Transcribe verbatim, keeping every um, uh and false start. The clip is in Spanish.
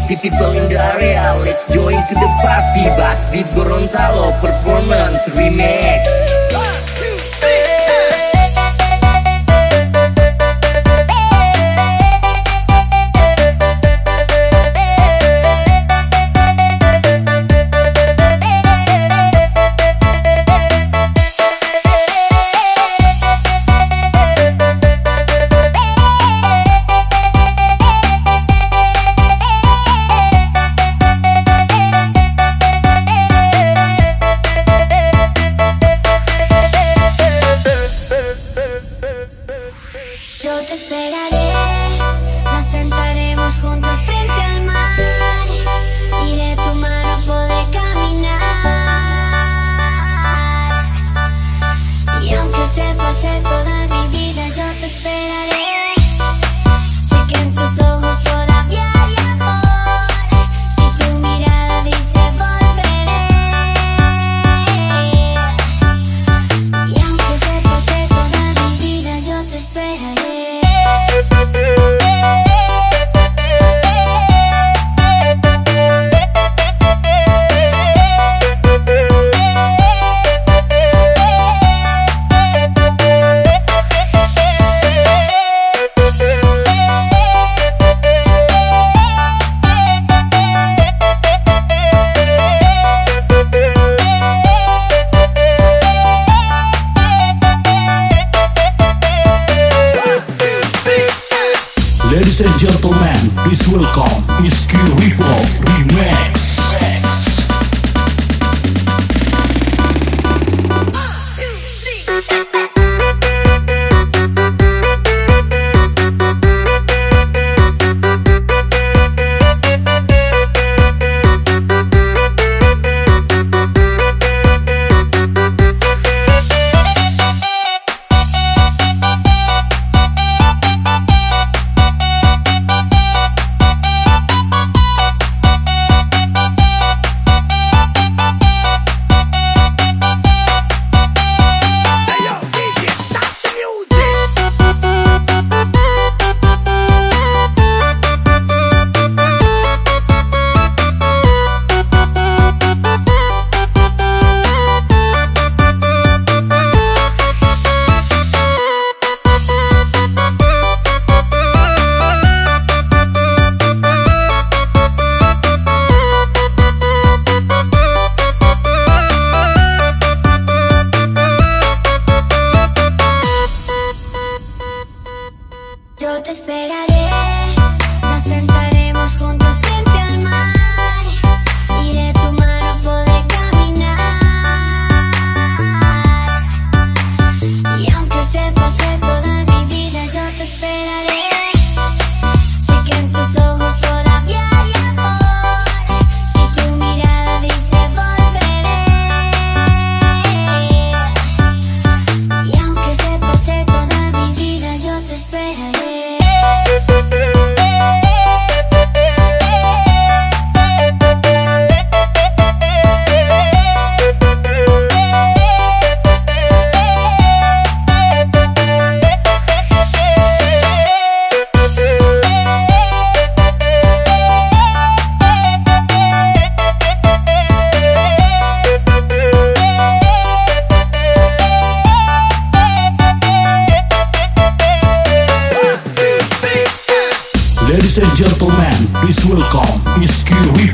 Party people in the area, let's join to the party. Bass beat Gorontalo performance remix. Yo te esperaré, nos sentaremos juntos frente al mar y de tu mano podré caminar. Y aunque se pase toda mi vida, yo te esperaré. Sé que en tus ojos todavía hay amor y tu mirada dice volveré. Y aunque se pase toda mi vida, yo te esperaré. Ladies and gentlemen, please welcome Iski Rivo Remix. Yo te esperaré, nos sentaremos juntos frente al mar y de tu mano podré caminar. Y aunque se pase toda mi vida, yo te esperaré. Sé que en tus ojos todavía hay amor y tu mirada dice volveré. Y aunque se pase toda mi vida, yo te esperaré. Ladies and gentlemen, please welcome Iski Rivo.